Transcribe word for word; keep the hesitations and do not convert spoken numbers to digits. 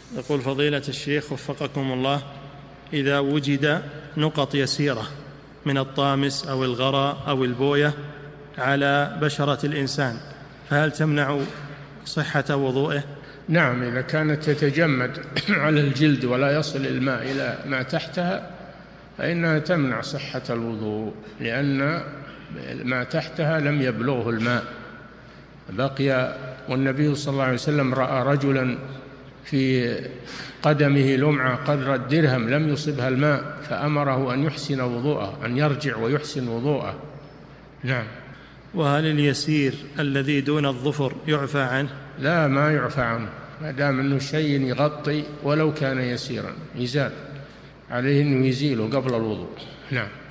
يقول فضيلة الشيخ وفقكم الله، إذا وجد نقط يسيرة من الطامس أو الغراء أو البوية على بشرة الإنسان فهل تمنع صحة وضوئه؟ نعم، إذا كانت تتجمد على الجلد ولا يصل الماء إلى ما تحتها فإنها تمنع صحة الوضوء، لأن ما تحتها لم يبلغه الماء بقي. والنبي صلى الله عليه وسلم رأى رجلا في قدمه لمعة قدر الدرهم لم يصبها الماء فأمره أن يحسن وضوءه، أن يرجع ويحسن وضوءه. نعم. وهل اليسير الذي دون الظفر يعفى عنه؟ لا، ما يعفى عنه ما دام أنه شيء يغطي ولو كان يسيرا، يزال عليه أنه يزيله قبل الوضوء. نعم.